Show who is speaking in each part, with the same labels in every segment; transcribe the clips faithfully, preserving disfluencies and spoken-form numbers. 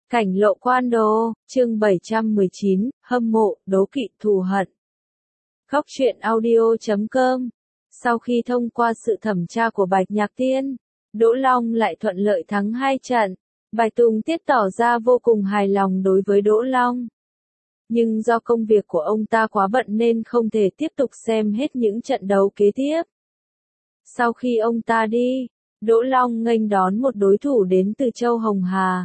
Speaker 1: Cảnh lộ quan đồ, chương bảy trăm mười chín, hâm mộ, đố kỵ, thù hận. Góc truyện audio chấm com. Sau khi thông qua sự thẩm tra của Bạch Nhạc Tiên, Đỗ Long lại thuận lợi thắng hai trận. Bạch Tùng Tiết tỏ ra vô cùng hài lòng đối với Đỗ Long. Nhưng do công việc của ông ta quá bận nên không thể tiếp tục xem hết những trận đấu kế tiếp. Sau khi ông ta đi, Đỗ Long nghênh đón một đối thủ đến từ châu Hồng Hà.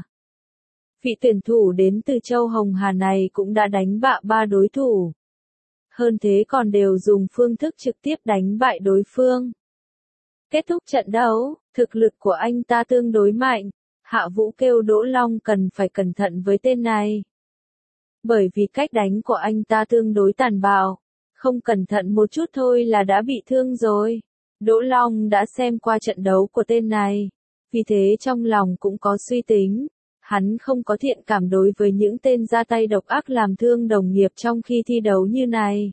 Speaker 1: Vị tuyển thủ đến từ châu Hồng Hà này cũng đã đánh bại ba đối thủ. Hơn thế còn đều dùng phương thức trực tiếp đánh bại đối phương. Kết thúc trận đấu, thực lực của anh ta tương đối mạnh. Hạ Vũ kêu Đỗ Long cần phải cẩn thận với tên này. Bởi vì cách đánh của anh ta tương đối tàn bạo. Không cẩn thận một chút thôi là đã bị thương rồi. Đỗ Long đã xem qua trận đấu của tên này. Vì thế trong lòng cũng có suy tính. Hắn không có thiện cảm đối với những tên ra tay độc ác làm thương đồng nghiệp trong khi thi đấu như này.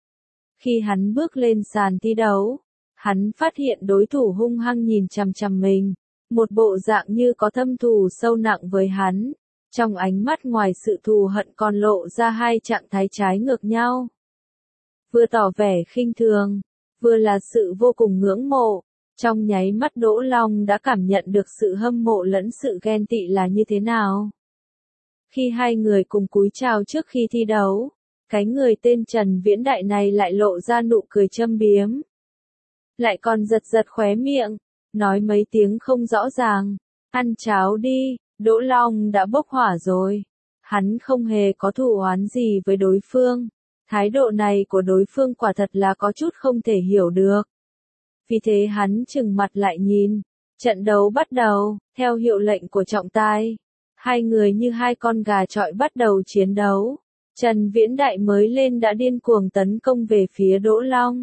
Speaker 1: Khi hắn bước lên sàn thi đấu, hắn phát hiện đối thủ hung hăng nhìn chằm chằm mình, một bộ dạng như có thâm thù sâu nặng với hắn. Trong ánh mắt ngoài sự thù hận còn lộ ra hai trạng thái trái ngược nhau. Vừa tỏ vẻ khinh thường, vừa là sự vô cùng ngưỡng mộ. Trong nháy mắt Đỗ Long đã cảm nhận được sự hâm mộ lẫn sự ghen tị là như thế nào. Khi hai người cùng cúi chào trước khi thi đấu, cái người tên Trần Viễn Đại này lại lộ ra nụ cười châm biếm. Lại còn giật giật khóe miệng, nói mấy tiếng không rõ ràng. Ăn cháo đi, Đỗ Long đã bốc hỏa rồi. Hắn không hề có thù oán gì với đối phương. Thái độ này của đối phương quả thật là có chút không thể hiểu được. Vì thế hắn trừng mặt lại nhìn. Trận đấu bắt đầu, theo hiệu lệnh của trọng tài. Hai người như hai con gà chọi bắt đầu chiến đấu. Trần Viễn Đại mới lên đã điên cuồng tấn công về phía Đỗ Long.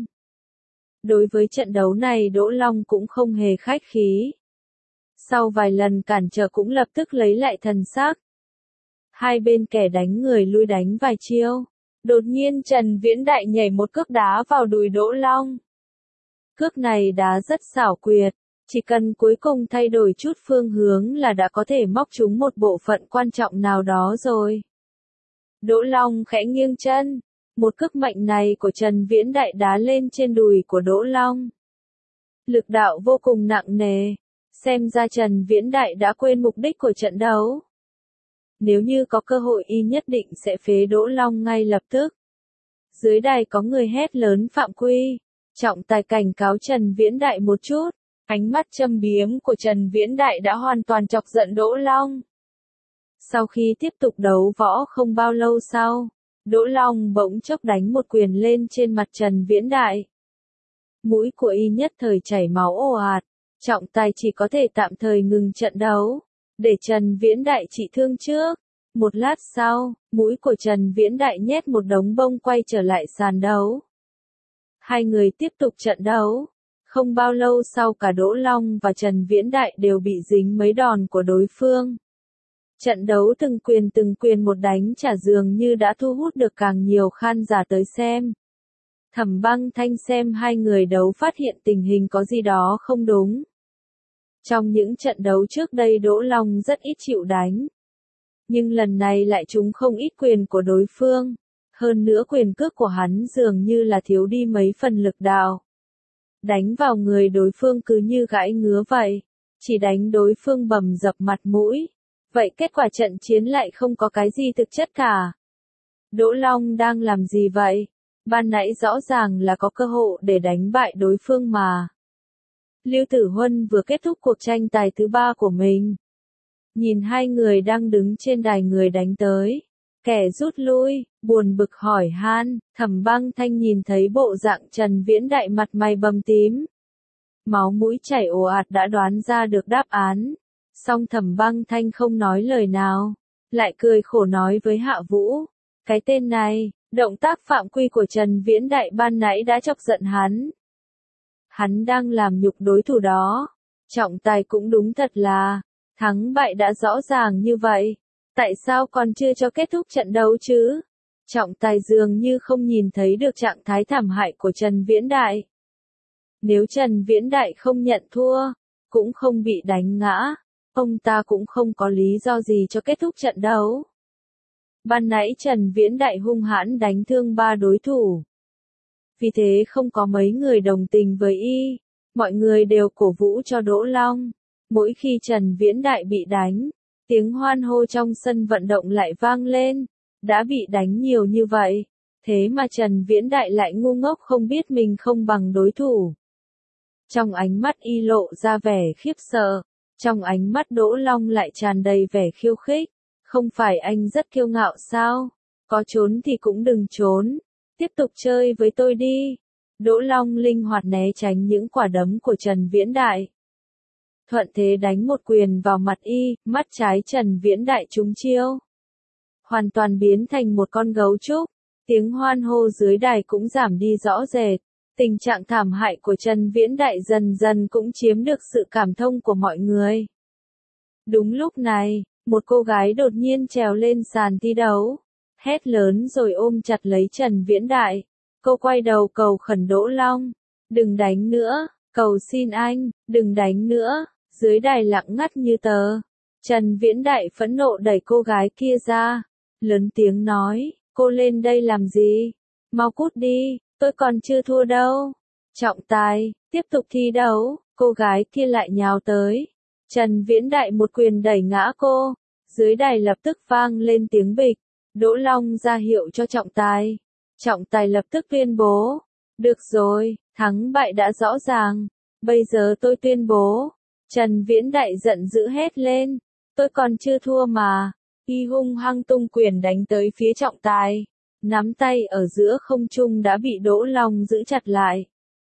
Speaker 1: Đối với trận đấu này Đỗ Long cũng không hề khách khí. Sau vài lần cản trở cũng lập tức lấy lại thần sắc. Hai bên kẻ đánh người lui đánh vài chiêu. Đột nhiên Trần Viễn Đại nhảy một cước đá vào đùi Đỗ Long. Cước này đá rất xảo quyệt, chỉ cần cuối cùng thay đổi chút phương hướng là đã có thể móc trúng một bộ phận quan trọng nào đó rồi. Đỗ Long khẽ nghiêng chân, một cước mạnh này của Trần Viễn Đại đá lên trên đùi của Đỗ Long. Lực đạo vô cùng nặng nề, xem ra Trần Viễn Đại đã quên mục đích của trận đấu. Nếu như có cơ hội y nhất định sẽ phế Đỗ Long ngay lập tức. Dưới đài có người hét lớn phạm quy. Trọng tài cảnh cáo Trần Viễn Đại một chút, ánh mắt châm biếm của Trần Viễn Đại đã hoàn toàn chọc giận Đỗ Long. Sau khi tiếp tục đấu võ không bao lâu sau, Đỗ Long bỗng chốc đánh một quyền lên trên mặt Trần Viễn Đại. Mũi của y nhất thời chảy máu ồ ạt, trọng tài chỉ có thể tạm thời ngừng trận đấu, để Trần Viễn Đại trị thương trước. Một lát sau, mũi của Trần Viễn Đại nhét một đống bông quay trở lại sàn đấu. Hai người tiếp tục trận đấu. Không bao lâu sau cả Đỗ Long và Trần Viễn Đại đều bị dính mấy đòn của đối phương. Trận đấu từng quyền từng quyền một đánh trả dường như đã thu hút được càng nhiều khán giả tới xem. Thẩm Băng Thanh xem hai người đấu phát hiện tình hình có gì đó không đúng. Trong những trận đấu trước đây Đỗ Long rất ít chịu đánh. Nhưng lần này lại trúng không ít quyền của đối phương. Hơn nữa quyền cước của hắn dường như là thiếu đi mấy phần lực đạo. Đánh vào người đối phương cứ như gãi ngứa vậy. Chỉ đánh đối phương bầm dập mặt mũi. Vậy kết quả trận chiến lại không có cái gì thực chất cả. Đỗ Long đang làm gì vậy? Ban nãy rõ ràng là có cơ hội để đánh bại đối phương mà. Lưu Tử Huân vừa kết thúc cuộc tranh tài thứ ba của mình. Nhìn hai người đang đứng trên đài người đánh tới. Kẻ rút lui, buồn bực hỏi han. Thẩm Băng Thanh nhìn thấy bộ dạng Trần Viễn Đại mặt mày bầm tím. Máu mũi chảy ồ ạt đã đoán ra được đáp án. Song Thẩm Băng Thanh không nói lời nào. Lại cười khổ nói với Hạ Vũ. Cái tên này, động tác phạm quy của Trần Viễn Đại ban nãy đã chọc giận hắn. Hắn đang làm nhục đối thủ đó. Trọng tài cũng đúng thật là, thắng bại đã rõ ràng như vậy. Tại sao còn chưa cho kết thúc trận đấu chứ? Trọng tài dường như không nhìn thấy được trạng thái thảm hại của Trần Viễn Đại. Nếu Trần Viễn Đại không nhận thua, cũng không bị đánh ngã, ông ta cũng không có lý do gì cho kết thúc trận đấu. Ban nãy Trần Viễn Đại hung hãn đánh thương ba đối thủ. Vì thế không có mấy người đồng tình với y, mọi người đều cổ vũ cho Đỗ Long. Mỗi khi Trần Viễn Đại bị đánh, tiếng hoan hô trong sân vận động lại vang lên, đã bị đánh nhiều như vậy, thế mà Trần Viễn Đại lại ngu ngốc không biết mình không bằng đối thủ. Trong ánh mắt y lộ ra vẻ khiếp sợ, trong ánh mắt Đỗ Long lại tràn đầy vẻ khiêu khích, không phải anh rất kiêu ngạo sao, có trốn thì cũng đừng trốn, tiếp tục chơi với tôi đi. Đỗ Long linh hoạt né tránh những quả đấm của Trần Viễn Đại. Thuận thế đánh một quyền vào mặt y, mắt trái Trần Viễn Đại trúng chiêu. Hoàn toàn biến thành một con gấu trúc, tiếng hoan hô dưới đài cũng giảm đi rõ rệt. Tình trạng thảm hại của Trần Viễn Đại dần dần cũng chiếm được sự cảm thông của mọi người. Đúng lúc này, một cô gái đột nhiên trèo lên sàn thi đấu, hét lớn rồi ôm chặt lấy Trần Viễn Đại. Cô quay đầu cầu khẩn Đỗ Long, đừng đánh nữa, cầu xin anh, đừng đánh nữa. Dưới đài lặng ngắt như tờ. Trần Viễn Đại phẫn nộ đẩy cô gái kia ra, lớn tiếng nói, cô lên đây làm gì? Mau cút đi, tôi còn chưa thua đâu. Trọng tài, tiếp tục thi đấu, cô gái kia lại nhào tới. Trần Viễn Đại một quyền đẩy ngã cô, dưới đài lập tức vang lên tiếng bịch. Đỗ Long ra hiệu cho trọng tài. Trọng tài lập tức tuyên bố, được rồi, thắng bại đã rõ ràng, bây giờ tôi tuyên bố. Trần Viễn Đại giận dữ hét lên, tôi còn chưa thua mà. Y hung hăng tung quyền đánh tới phía trọng tài, nắm tay ở giữa không trung đã bị Đỗ Long giữ chặt lại.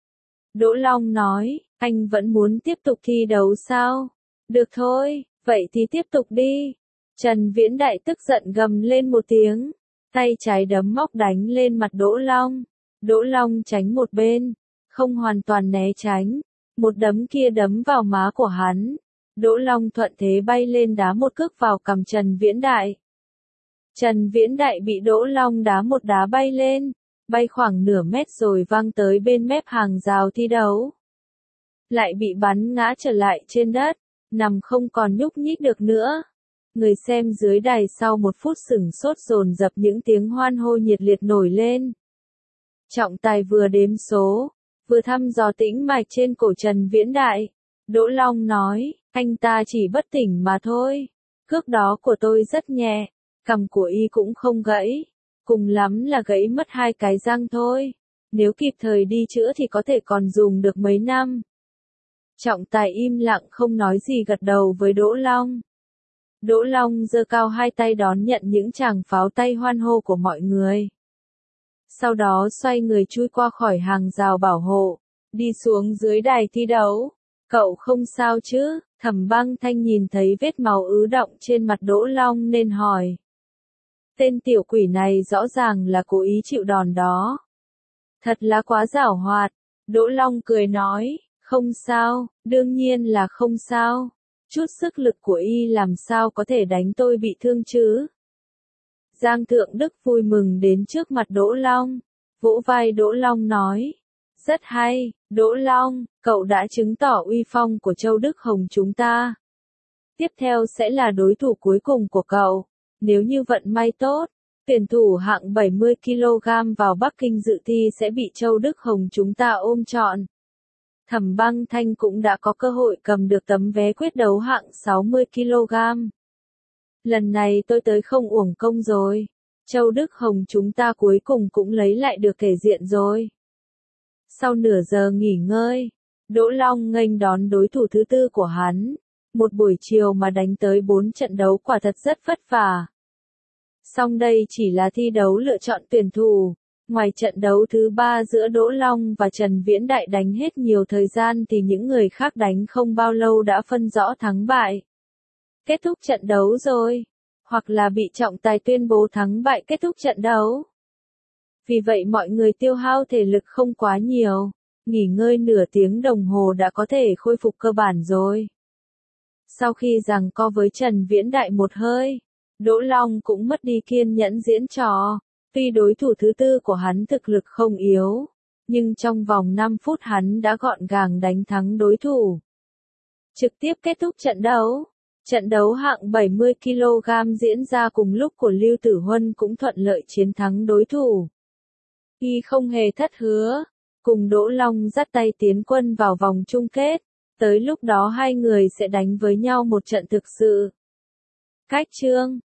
Speaker 1: Đỗ Long nói, anh vẫn muốn tiếp tục thi đấu sao? Được thôi, vậy thì tiếp tục đi. Trần Viễn Đại tức giận gầm lên một tiếng, tay trái đấm móc đánh lên mặt Đỗ Long. Đỗ Long tránh một bên, không hoàn toàn né tránh. Một đấm kia đấm vào má của hắn. Đỗ Long thuận thế bay lên đá một cước vào cằm Trần Viễn Đại. Trần Viễn Đại bị Đỗ Long đá một đá bay lên, bay khoảng nửa mét rồi văng tới bên mép hàng rào thi đấu. Lại bị bắn ngã trở lại trên đất, nằm không còn nhúc nhích được nữa. Người xem dưới đài sau một phút sửng sốt dồn dập những tiếng hoan hô nhiệt liệt nổi lên. Trọng tài vừa đếm số, vừa thăm dò tĩnh mạch trên cổ Trần Viễn Đại. Đỗ Long nói, anh ta chỉ bất tỉnh mà thôi. Cước đó của tôi rất nhẹ, cằm của y cũng không gãy. Cùng lắm là gãy mất hai cái răng thôi. Nếu kịp thời đi chữa thì có thể còn dùng được mấy năm. Trọng tài im lặng không nói gì gật đầu với Đỗ Long. Đỗ Long giơ cao hai tay đón nhận những tràng pháo tay hoan hô của mọi người. Sau đó xoay người chui qua khỏi hàng rào bảo hộ, đi xuống dưới đài thi đấu. Cậu không sao chứ? Thẩm Băng Thanh nhìn thấy vết máu ứ đọng trên mặt Đỗ Long nên hỏi. Tên tiểu quỷ này rõ ràng là cố ý chịu đòn đó. Thật là quá giảo hoạt. Đỗ Long cười nói, không sao, đương nhiên là không sao. Chút sức lực của y làm sao có thể đánh tôi bị thương chứ? Giang Thượng Đức vui mừng đến trước mặt Đỗ Long, vỗ vai Đỗ Long nói, rất hay, Đỗ Long, cậu đã chứng tỏ uy phong của Châu Đức Hồng chúng ta. Tiếp theo sẽ là đối thủ cuối cùng của cậu, nếu như vận may tốt, tuyển thủ hạng bảy mươi ki lô gam vào Bắc Kinh dự thi sẽ bị Châu Đức Hồng chúng ta ôm trọn. Thẩm Băng Thanh cũng đã có cơ hội cầm được tấm vé quyết đấu hạng sáu mươi ki lô gam. Lần này tôi tới không uổng công rồi. Châu Đức Hồng chúng ta cuối cùng cũng lấy lại được thể diện rồi. Sau nửa giờ nghỉ ngơi, Đỗ Long nghênh đón đối thủ thứ tư của hắn. Một buổi chiều mà đánh tới bốn trận đấu quả thật rất vất vả. Song đây chỉ là thi đấu lựa chọn tuyển thủ. Ngoài trận đấu thứ ba giữa Đỗ Long và Trần Viễn Đại đánh hết nhiều thời gian thì những người khác đánh không bao lâu đã phân rõ thắng bại. Kết thúc trận đấu rồi, hoặc là bị trọng tài tuyên bố thắng bại kết thúc trận đấu. Vì vậy mọi người tiêu hao thể lực không quá nhiều, nghỉ ngơi nửa tiếng đồng hồ đã có thể khôi phục cơ bản rồi. Sau khi giằng co với Trần Viễn Đại một hơi, Đỗ Long cũng mất đi kiên nhẫn diễn trò. Tuy đối thủ thứ tư của hắn thực lực không yếu, nhưng trong vòng năm phút hắn đã gọn gàng đánh thắng đối thủ. Trực tiếp kết thúc trận đấu. Trận đấu hạng bảy mươi ki lô gam diễn ra cùng lúc của Lưu Tử Huân cũng thuận lợi chiến thắng đối thủ. Y không hề thất hứa, cùng Đỗ Long dắt tay tiến quân vào vòng chung kết, tới lúc đó hai người sẽ đánh với nhau một trận thực sự. Cách chương